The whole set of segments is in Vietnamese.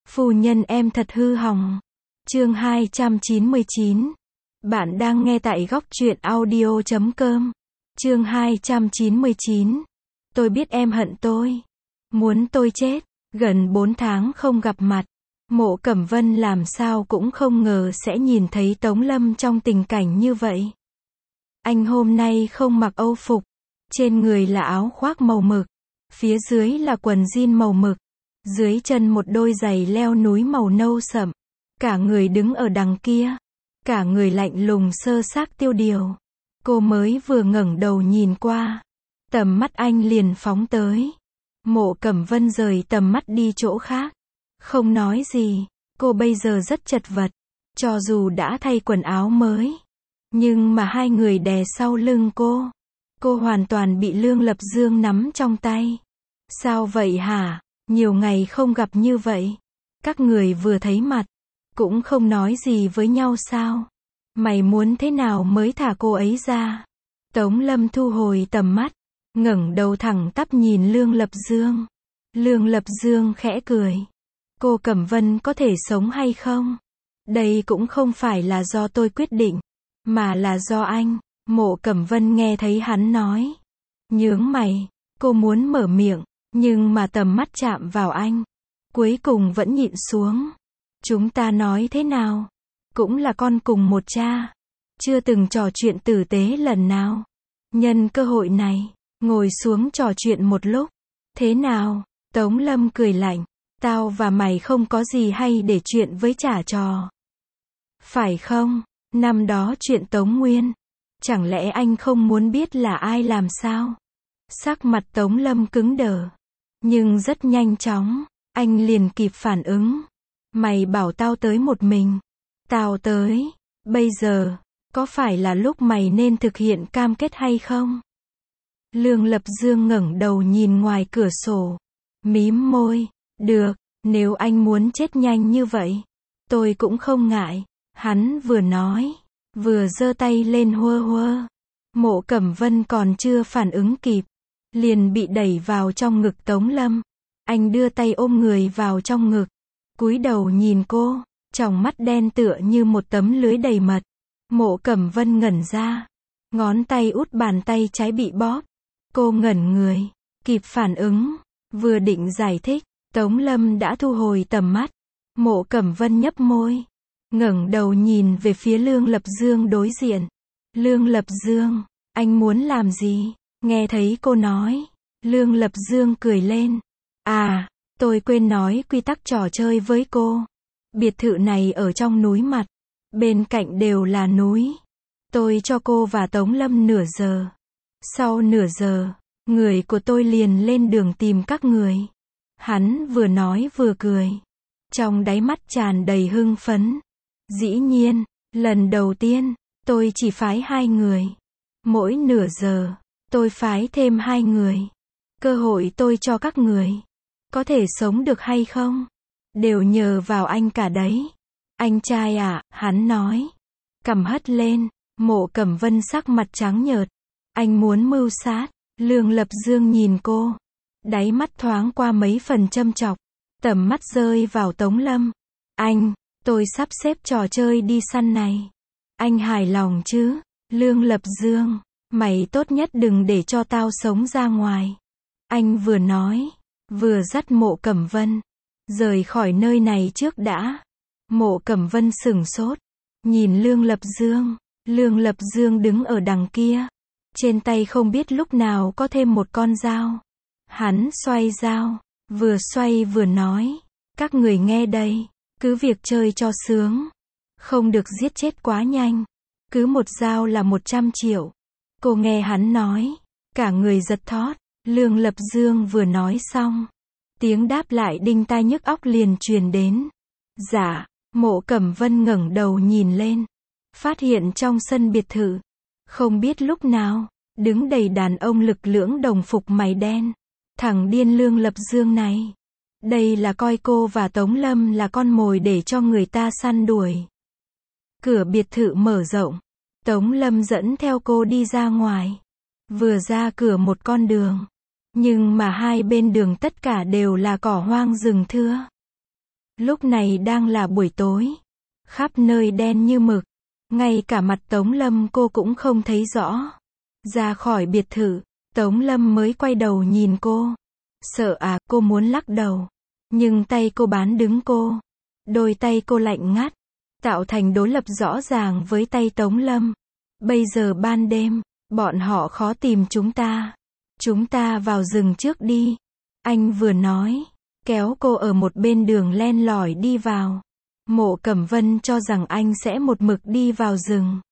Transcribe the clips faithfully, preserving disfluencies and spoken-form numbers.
Phu nhân em thật hư hỏng. Chương hai trăm chín mươi chín. Bạn đang nghe tại góc truyện audio chấm com. Chương hai trăm chín mươi chín. Tôi biết em hận tôi. Muốn tôi chết. Gần bốn tháng không gặp mặt. Mộ Cẩm Vân làm sao cũng không ngờ sẽ nhìn thấy Tống Lâm trong tình cảnh như vậy. Anh hôm nay không mặc âu phục. Trên người là áo khoác màu mực. Phía dưới là quần jean màu mực. Dưới chân một đôi giày leo núi màu nâu sậm. Cả người đứng ở đằng kia. Cả người lạnh lùng sơ xác tiêu điều. Cô mới vừa ngẩng đầu nhìn qua. Tầm mắt anh liền phóng tới. Mộ Cẩm Vân rời tầm mắt đi chỗ khác. Không nói gì. Cô bây giờ rất chật vật. Cho dù đã thay quần áo mới. Nhưng mà hai người đè sau lưng cô. Cô hoàn toàn bị Lương Lập Dương nắm trong tay. Sao vậy hả? Nhiều ngày không gặp như vậy. Các người vừa thấy mặt. Cũng không nói gì với nhau sao? Mày muốn thế nào mới thả cô ấy ra? Tống Lâm thu hồi tầm mắt. Ngẩng đầu thẳng tắp nhìn Lương Lập Dương. Lương Lập Dương khẽ cười. Cô Cẩm Vân có thể sống hay không? Đây cũng không phải là do tôi quyết định. Mà là do anh. Mộ Cẩm Vân nghe thấy hắn nói. Nhướng mày. Cô muốn mở miệng. Nhưng mà tầm mắt chạm vào anh. Cuối cùng vẫn nhịn xuống. Chúng ta nói thế nào? Cũng là con cùng một cha. Chưa từng trò chuyện tử tế lần nào. Nhân cơ hội này. Ngồi xuống trò chuyện một lúc. Thế nào? Tống Lâm cười lạnh. Tao và mày không có gì hay để chuyện với chả trò. Phải không? Năm đó chuyện Tống Nguyên. Chẳng lẽ anh không muốn biết là ai làm sao? Sắc mặt Tống Lâm cứng đờ. Nhưng rất nhanh chóng. Anh liền kịp phản ứng. Mày bảo tao tới một mình. Tao tới. Bây giờ. Có phải là lúc mày nên thực hiện cam kết hay không? Lương Lập Dương ngẩng đầu nhìn ngoài cửa sổ. Mím môi. Được. Nếu anh muốn chết nhanh như vậy. Tôi cũng không ngại. Hắn vừa nói. Vừa giơ tay lên hơ hơ. Mộ Cẩm Vân còn chưa phản ứng kịp. Liền bị đẩy vào trong ngực Tống Lâm. Anh đưa tay ôm người vào trong ngực. Cúi đầu nhìn cô. Tròng mắt đen tựa như một tấm lưới đầy mật. Mộ Cẩm Vân ngẩn ra. Ngón tay út bàn tay trái bị bóp. Cô ngẩn người. Kịp phản ứng. Vừa định giải thích. Tống Lâm đã thu hồi tầm mắt. Mộ Cẩm Vân nhấp môi. Ngẩng đầu nhìn về phía Lương Lập Dương đối diện. Lương Lập Dương. Anh muốn làm gì? Nghe thấy cô nói. Lương Lập Dương cười lên. À, tôi quên nói quy tắc trò chơi với cô. Biệt thự này ở trong núi mặt. Bên cạnh đều là núi. Tôi cho cô và Tống Lâm nửa giờ. Sau nửa giờ, người của tôi liền lên đường tìm các người. Hắn vừa nói vừa cười. Trong đáy mắt tràn đầy hưng phấn. Dĩ nhiên, lần đầu tiên, tôi chỉ phái hai người. Mỗi nửa giờ, tôi phái thêm hai người. Cơ hội tôi cho các người. Có thể sống được hay không? Đều nhờ vào anh cả đấy. Anh trai à, hắn nói. Cằm hất lên, Mộ Cẩm Vân sắc mặt trắng nhợt. Anh muốn mưu sát. Lương Lập Dương nhìn cô. Đáy mắt thoáng qua mấy phần châm chọc. Tầm mắt rơi vào Tống Lâm. Anh, tôi sắp xếp trò chơi đi săn này. Anh hài lòng chứ? Lương Lập Dương, mày tốt nhất đừng để cho tao sống ra ngoài. Anh vừa nói, vừa dắt Mộ Cẩm Vân. Rời khỏi nơi này trước đã. Mộ Cẩm Vân sửng sốt. Nhìn Lương Lập Dương. Lương Lập Dương đứng ở đằng kia. Trên tay không biết lúc nào có thêm một con dao. Hắn xoay dao. Vừa xoay vừa nói. Các người nghe đây. Cứ việc chơi cho sướng. Không được giết chết quá nhanh. Cứ một dao là một trăm triệu. Cô nghe hắn nói. Cả người giật thót. Lương Lập Dương vừa nói xong. Tiếng đáp lại đinh tai nhức óc liền truyền đến. Dạ. Mộ Cẩm Vân ngẩng đầu nhìn lên. Phát hiện trong sân biệt thự. Không biết lúc nào. Đứng đầy đàn ông lực lưỡng đồng phục mày đen. Thằng điên Lương Lập Dương này. Đây là coi cô và Tống Lâm là con mồi để cho người ta săn đuổi. Cửa biệt thự mở rộng. Tống Lâm dẫn theo cô đi ra ngoài. Vừa ra cửa một con đường. Nhưng mà hai bên đường tất cả đều là cỏ hoang rừng thưa. Lúc này đang là buổi tối. Khắp nơi đen như mực. Ngay cả mặt Tống Lâm cô cũng không thấy rõ. Ra khỏi biệt thự, Tống Lâm mới quay đầu nhìn cô. Sợ à, cô muốn lắc đầu. Nhưng tay cô bán đứng cô. Đôi tay cô lạnh ngắt, tạo thành đối lập rõ ràng với tay Tống Lâm. Bây giờ ban đêm, bọn họ khó tìm chúng ta. Chúng ta vào rừng trước đi. Anh vừa nói, kéo cô ở một bên đường len lỏi đi vào. Mộ Cẩm Vân cho rằng anh sẽ một mực đi vào rừng.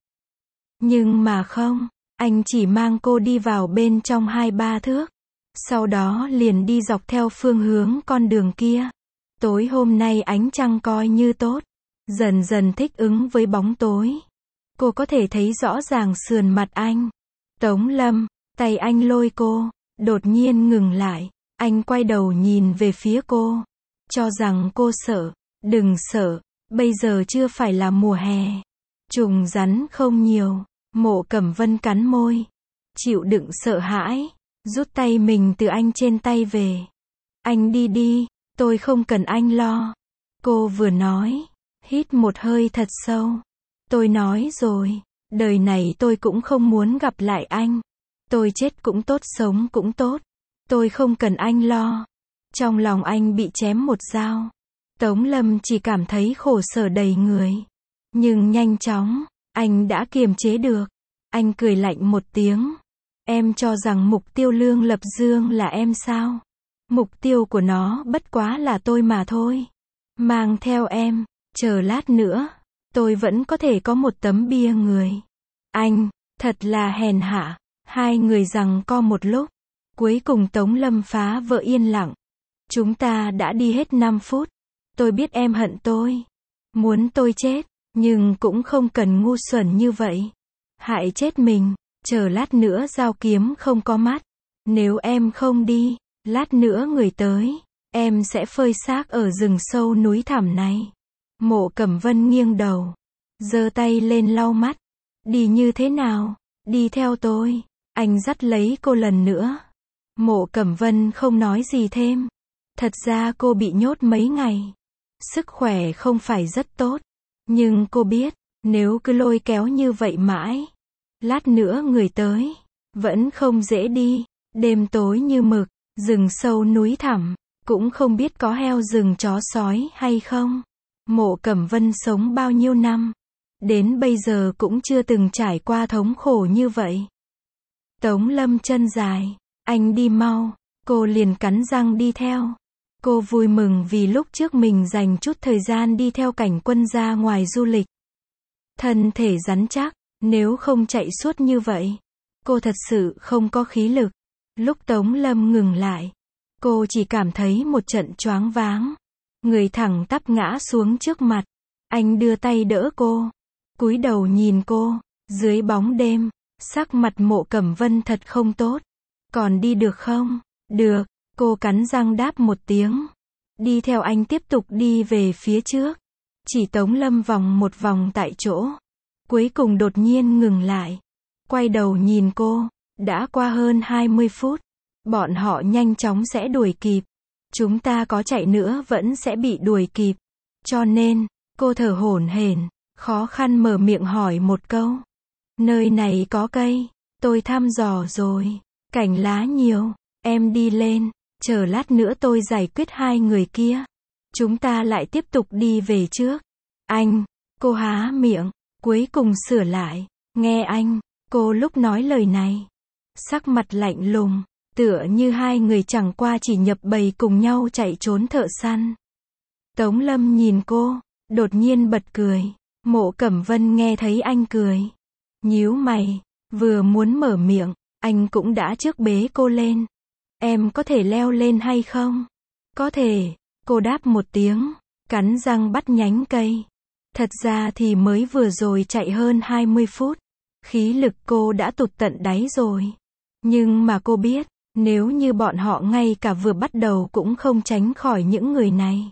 Nhưng mà không, anh chỉ mang cô đi vào bên trong hai ba thước. Sau đó liền đi dọc theo phương hướng con đường kia. Tối hôm nay ánh trăng coi như tốt. Dần dần thích ứng với bóng tối. Cô có thể thấy rõ ràng sườn mặt anh. Tống Lâm, tay anh lôi cô, đột nhiên ngừng lại. Anh quay đầu nhìn về phía cô. Cho rằng cô sợ. Đừng sợ, bây giờ chưa phải là mùa hè. Trùng rắn không nhiều. Mộ Cẩm Vân cắn môi. Chịu đựng sợ hãi. Rút tay mình từ anh trên tay về. Anh đi đi, tôi không cần anh lo. Cô vừa nói, hít một hơi thật sâu. Tôi nói rồi, đời này tôi cũng không muốn gặp lại anh. Tôi chết cũng tốt, sống cũng tốt. Tôi không cần anh lo. Trong lòng anh bị chém một dao. Tống Lâm chỉ cảm thấy khổ sở đầy người. Nhưng nhanh chóng, anh đã kiềm chế được. Anh cười lạnh một tiếng. Em cho rằng mục tiêu Lương Lập Dương là em sao? Mục tiêu của nó bất quá là tôi mà thôi. Mang theo em, chờ lát nữa, tôi vẫn có thể có một tấm bia người. Anh, thật là hèn hạ. Hai người giằng co một lúc. Cuối cùng Tống Lâm phá vỡ yên lặng. Chúng ta đã đi hết năm phút. Tôi biết em hận tôi. Muốn tôi chết, nhưng cũng không cần ngu xuẩn như vậy. Hại chết mình. Chờ lát nữa dao kiếm không có mắt. Nếu em không đi, lát nữa người tới, em sẽ phơi xác ở rừng sâu núi thẳm này. Mộ Cẩm Vân nghiêng đầu, giơ tay lên lau mắt. Đi như thế nào? Đi theo tôi. Anh dắt lấy cô lần nữa. Mộ Cẩm Vân không nói gì thêm. Thật ra cô bị nhốt mấy ngày. Sức khỏe không phải rất tốt. Nhưng cô biết, nếu cứ lôi kéo như vậy mãi, lát nữa người tới, vẫn không dễ đi. Đêm tối như mực, rừng sâu núi thẳm, cũng không biết có heo rừng chó sói hay không. Mộ Cẩm Vân sống bao nhiêu năm, đến bây giờ cũng chưa từng trải qua thống khổ như vậy. Tống Lâm chân dài, anh đi mau, cô liền cắn răng đi theo. Cô vui mừng vì lúc trước mình dành chút thời gian đi theo Cảnh Quân ra ngoài du lịch. Thân thể rắn chắc, nếu không chạy suốt như vậy, cô thật sự không có khí lực. Lúc Tống Lâm ngừng lại, cô chỉ cảm thấy một trận choáng váng. Người thẳng tắp ngã xuống trước mặt. Anh đưa tay đỡ cô, cúi đầu nhìn cô. Dưới bóng đêm, sắc mặt Mộ Cẩm Vân thật không tốt. Còn đi được không? Được, cô cắn răng đáp một tiếng. Đi theo anh tiếp tục đi về phía trước. Chỉ Tống Lâm vòng một vòng tại chỗ. Cuối cùng đột nhiên ngừng lại. Quay đầu nhìn cô. Đã qua hơn hai mươi phút. Bọn họ nhanh chóng sẽ đuổi kịp. Chúng ta có chạy nữa vẫn sẽ bị đuổi kịp. Cho nên, cô thở hổn hển, khó khăn mở miệng hỏi một câu. Nơi này có cây, tôi thăm dò rồi. Cành lá nhiều, em đi lên. Chờ lát nữa tôi giải quyết hai người kia. Chúng ta lại tiếp tục đi về trước. Anh, cô há miệng, cuối cùng sửa lại. Nghe anh, cô lúc nói lời này. Sắc mặt lạnh lùng, tựa như hai người chẳng qua chỉ nhập bầy cùng nhau chạy trốn thợ săn. Tống Lâm nhìn cô, đột nhiên bật cười. Mộ Cẩm Vân nghe thấy anh cười. Nhíu mày, vừa muốn mở miệng, anh cũng đã trước bế cô lên. Em có thể leo lên hay không? Có thể, cô đáp một tiếng, cắn răng bắt nhánh cây. Thật ra thì mới vừa rồi chạy hơn hai mươi phút. Khí lực cô đã tụt tận đáy rồi. Nhưng mà cô biết, nếu như bọn họ ngay cả vừa bắt đầu cũng không tránh khỏi những người này.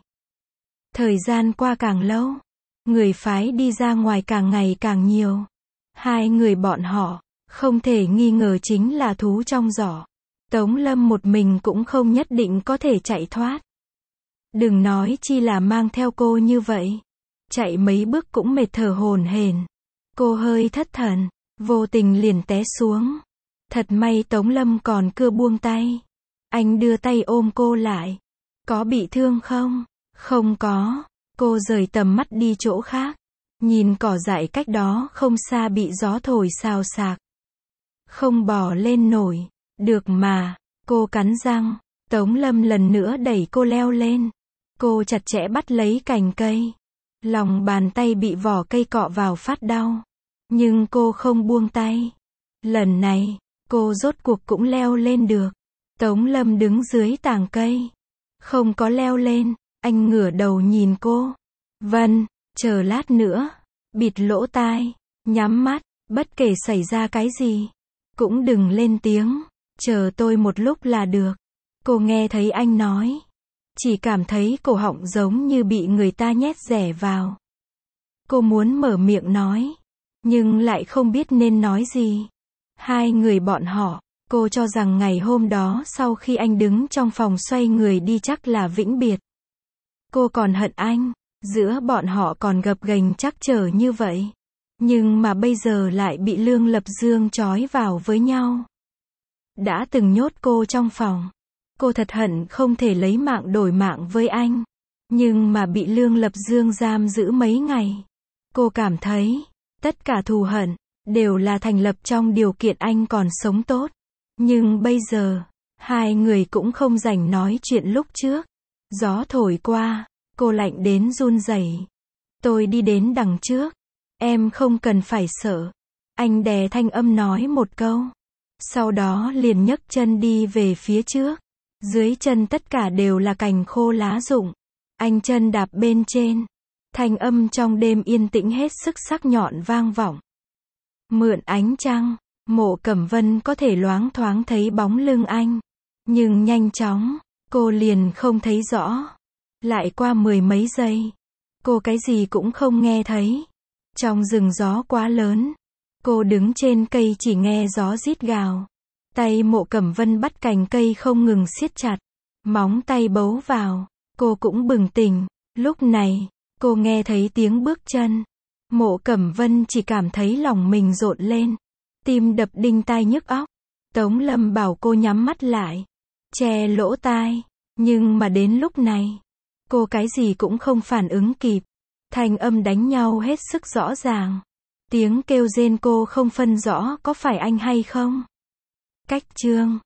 Thời gian qua càng lâu, người phái đi ra ngoài càng ngày càng nhiều. Hai người bọn họ, không thể nghi ngờ chính là thú trong giỏ. Tống Lâm một mình cũng không nhất định có thể chạy thoát. Đừng nói chi là mang theo cô như vậy. Chạy mấy bước cũng mệt thở hổn hển. Cô hơi thất thần, vô tình liền té xuống. Thật may Tống Lâm còn chưa buông tay. Anh đưa tay ôm cô lại. Có bị thương không? Không có. Cô rời tầm mắt đi chỗ khác. Nhìn cỏ dại cách đó không xa bị gió thổi xào xạc. Không bò lên nổi. Được mà. Cô cắn răng. Tống Lâm lần nữa đẩy cô leo lên. Cô chặt chẽ bắt lấy cành cây. Lòng bàn tay bị vỏ cây cọ vào phát đau. Nhưng cô không buông tay. Lần này, cô rốt cuộc cũng leo lên được. Tống Lâm đứng dưới tàng cây. Không có leo lên, anh ngửa đầu nhìn cô. Vân, chờ lát nữa. Bịt lỗ tai, nhắm mắt, bất kể xảy ra cái gì. Cũng đừng lên tiếng, chờ tôi một lúc là được. Cô nghe thấy anh nói. Chỉ cảm thấy cổ họng giống như bị người ta nhét rẻ vào. Cô muốn mở miệng nói, nhưng lại không biết nên nói gì. Hai người bọn họ, cô cho rằng ngày hôm đó sau khi anh đứng trong phòng xoay người đi chắc là vĩnh biệt. Cô còn hận anh, giữa bọn họ còn gập ghềnh trắc trở như vậy. Nhưng mà bây giờ lại bị Lương Lập Dương trói vào với nhau. Đã từng nhốt cô trong phòng. Cô thật hận không thể lấy mạng đổi mạng với anh. Nhưng mà bị Lương Lập Dương giam giữ mấy ngày. Cô cảm thấy, tất cả thù hận, đều là thành lập trong điều kiện anh còn sống tốt. Nhưng bây giờ, hai người cũng không rảnh nói chuyện lúc trước. Gió thổi qua, cô lạnh đến run rẩy. Tôi đi đến đằng trước. Em không cần phải sợ. Anh đè thanh âm nói một câu. Sau đó liền nhấc chân đi về phía trước. Dưới chân tất cả đều là cành khô lá rụng. Anh chân đạp bên trên. Thanh âm trong đêm yên tĩnh hết sức sắc nhọn vang vọng. Mượn ánh trăng, Mộ Cẩm Vân có thể loáng thoáng thấy bóng lưng anh. Nhưng nhanh chóng, cô liền không thấy rõ. Lại qua mười mấy giây, cô cái gì cũng không nghe thấy. Trong rừng gió quá lớn, cô đứng trên cây chỉ nghe gió rít gào. Tay Mộ Cẩm Vân bắt cành cây không ngừng siết chặt. Móng tay bấu vào, cô cũng bừng tỉnh. Lúc này, cô nghe thấy tiếng bước chân. Mộ Cẩm Vân chỉ cảm thấy lòng mình rộn lên. Tim đập đinh tai nhức óc. Tống Lâm bảo cô nhắm mắt lại. Che lỗ tai. Nhưng mà đến lúc này, cô cái gì cũng không phản ứng kịp. Thanh âm đánh nhau hết sức rõ ràng. Tiếng kêu rên cô không phân rõ có phải anh hay không. Cách chương